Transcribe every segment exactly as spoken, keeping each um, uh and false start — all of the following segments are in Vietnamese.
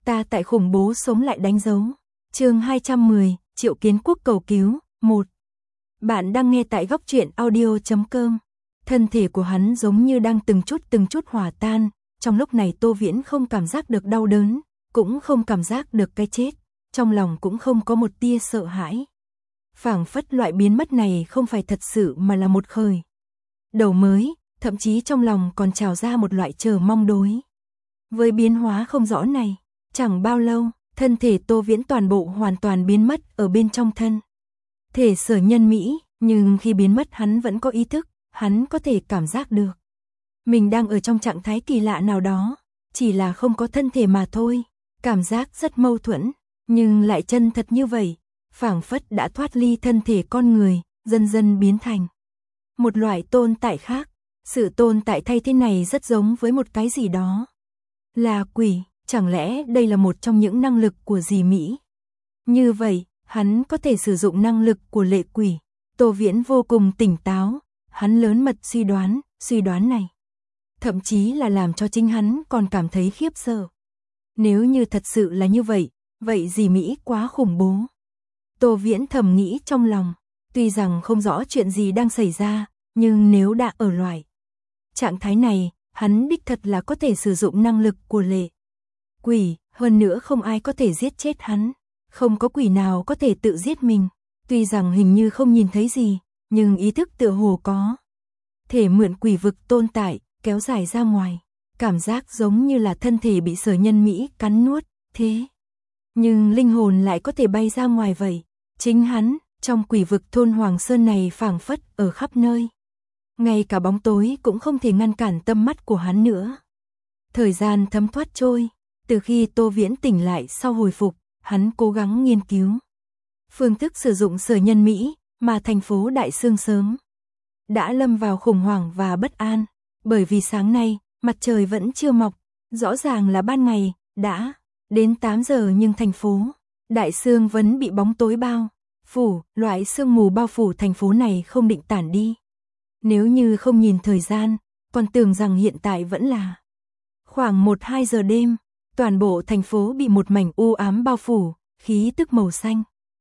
Ta tại khủng bố sống lại đánh dấu. Chương hai trăm mười, Triệu Kiến Quốc cầu cứu, một. Bạn đang nghe tại góc truyện audio chấm com. Thân thể của hắn giống như đang từng chút từng chút hòa tan, trong lúc này Tô Viễn không cảm giác được đau đớn, cũng không cảm giác được cái chết, trong lòng cũng không có một tia sợ hãi. Phảng phất loại biến mất này không phải thật sự mà là một khởi đầu mới, thậm chí trong lòng còn trào ra một loại chờ mong đối với biến hóa không rõ này. Chẳng bao lâu, thân thể Tô Viễn toàn bộ hoàn toàn biến mất ở bên trong thân thể Sở Nhân Mỹ, nhưng khi biến mất hắn vẫn có ý thức, hắn có thể cảm giác được mình đang ở trong trạng thái kỳ lạ nào đó, chỉ là không có thân thể mà thôi. Cảm giác rất mâu thuẫn, nhưng lại chân thật như vậy, phảng phất đã thoát ly thân thể con người, dần dần biến thành một loại tồn tại khác. Sự tồn tại thay thế này rất giống với một cái gì đó là quỷ, chẳng lẽ đây là một trong những năng lực của dì Mỹ? Như vậy, hắn có thể sử dụng năng lực của lệ quỷ. Tô Viễn vô cùng tỉnh táo, hắn lớn mật suy đoán, suy đoán này thậm chí là làm cho chính hắn còn cảm thấy khiếp sợ. Nếu như thật sự là như vậy, vậy dì Mỹ quá khủng bố. Tô Viễn thầm nghĩ trong lòng, tuy rằng không rõ chuyện gì đang xảy ra, nhưng nếu đã ở loại trạng thái này, hắn đích thật là có thể sử dụng năng lực của lệ quỷ, hơn nữa không ai có thể giết chết hắn, không có quỷ nào có thể tự giết mình. Tuy rằng hình như không nhìn thấy gì, nhưng ý thức tựa hồ có thể mượn quỷ vực tồn tại, kéo dài ra ngoài, cảm giác giống như là thân thể bị Sở Nhân Mỹ cắn nuốt, thế nhưng linh hồn lại có thể bay ra ngoài vậy. Chính hắn, trong quỷ vực thôn Hoàng Sơn này phảng phất ở khắp nơi. Ngay cả bóng tối cũng không thể ngăn cản tâm mắt của hắn nữa. Thời gian thấm thoát trôi, từ khi Tô Viễn tỉnh lại sau hồi phục, hắn cố gắng nghiên cứu phương thức sử dụng Sở Nhân Mỹ, mà thành phố Đại Sương sớm đã lâm vào khủng hoảng và bất an, bởi vì sáng nay, mặt trời vẫn chưa mọc, rõ ràng là ban ngày, đã đến tám giờ nhưng thành phố Đại Sương vẫn bị bóng tối bao phủ, loại sương mù bao phủ thành phố này không định tản đi. Nếu như không nhìn thời gian, còn tưởng rằng hiện tại vẫn là khoảng một hai giờ đêm, toàn bộ thành phố bị một mảnh u ám bao phủ, khí tức màu xanh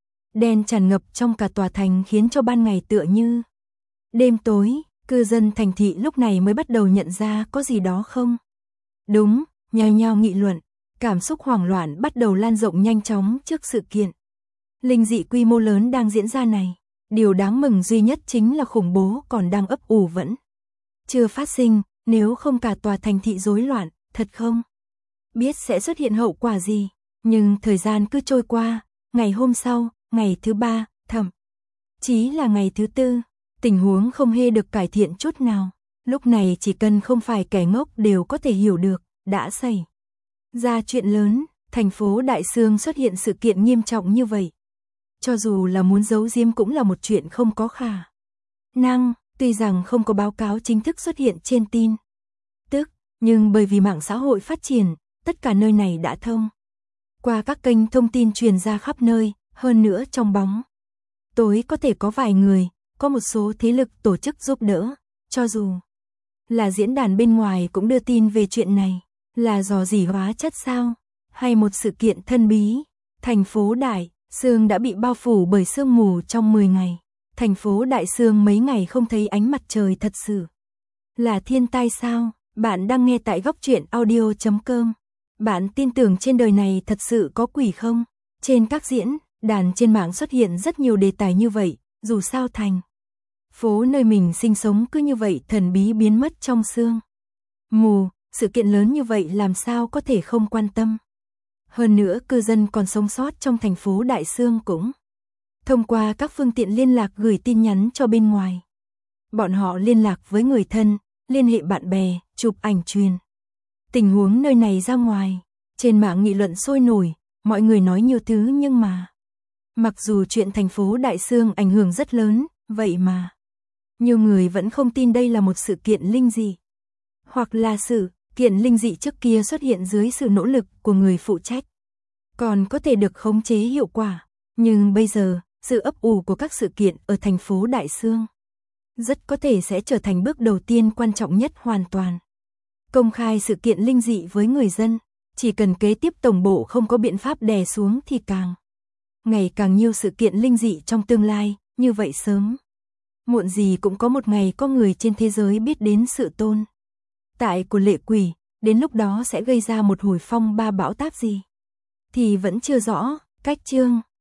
đen tràn ngập trong cả tòa thành khiến cho ban ngày tựa như đêm tối. Cư dân thành thị lúc này mới bắt đầu nhận ra có gì đó không đúng, nhao nhao nghị luận, cảm xúc hoảng loạn bắt đầu lan rộng nhanh chóng trước sự kiện linh dị quy mô lớn đang diễn ra này. Điều đáng mừng duy nhất chính là khủng bố còn đang ấp ủ vẫn chưa phát sinh, nếu không cả tòa thành thị rối loạn, thật không biết sẽ xuất hiện hậu quả gì. Nhưng thời gian cứ trôi qua, ngày hôm sau, ngày thứ ba, thậm chí là ngày thứ tư, tình huống không hề được cải thiện chút nào. Lúc này chỉ cần không phải kẻ ngốc đều có thể hiểu được, đã xảy ra chuyện lớn, thành phố Đại Sương xuất hiện sự kiện nghiêm trọng như vậy. Cho dù là muốn giấu giếm cũng là một chuyện không có khả năng, tuy rằng không có báo cáo chính thức xuất hiện trên tin tức, nhưng bởi vì mạng xã hội phát triển, tất cả nơi này đã thông qua các kênh thông tin truyền ra khắp nơi, hơn nữa trong bóng tối có thể có vài người, có một số thế lực tổ chức giúp đỡ, cho dù là diễn đàn bên ngoài cũng đưa tin về chuyện này. Là dò dỉ hóa chất sao? Hay một sự kiện thân bí? Thành phố Đại Sương đã bị bao phủ bởi sương mù trong mười ngày. Thành phố Đại Sương mấy ngày không thấy ánh mặt trời thật sự là thiên tai sao? Bạn đang nghe tại góc truyện audio chấm com. Bạn tin tưởng trên đời này thật sự có quỷ không? Trên các diễn đàn trên mạng xuất hiện rất nhiều đề tài như vậy, dù sao thành phố nơi mình sinh sống cứ như vậy thần bí biến mất trong sương mù, sự kiện lớn như vậy làm sao có thể không quan tâm. Hơn nữa cư dân còn sống sót trong thành phố Đại Sương cũng thông qua các phương tiện liên lạc gửi tin nhắn cho bên ngoài. Bọn họ liên lạc với người thân, liên hệ bạn bè, chụp ảnh truyền tình huống nơi này ra ngoài. Trên mạng nghị luận sôi nổi, mọi người nói nhiều thứ nhưng mà mặc dù chuyện thành phố Đại Sương ảnh hưởng rất lớn, vậy mà nhiều người vẫn không tin đây là một sự kiện linh dị, hoặc là sự kiện linh dị trước kia xuất hiện dưới sự nỗ lực của người phụ trách, còn có thể được khống chế hiệu quả. Nhưng bây giờ, sự ấp ủ của các sự kiện ở thành phố Đại Sương rất có thể sẽ trở thành bước đầu tiên quan trọng nhất hoàn toàn công khai sự kiện linh dị với người dân. Chỉ cần kế tiếp tổng bộ không có biện pháp đè xuống thì càng ngày càng nhiều sự kiện linh dị trong tương lai, như vậy sớm muộn gì cũng có một ngày có người trên thế giới biết đến sự tồn tại của lệ quỷ, đến lúc đó sẽ gây ra một hồi phong ba bão táp gì thì vẫn chưa rõ. Cách chương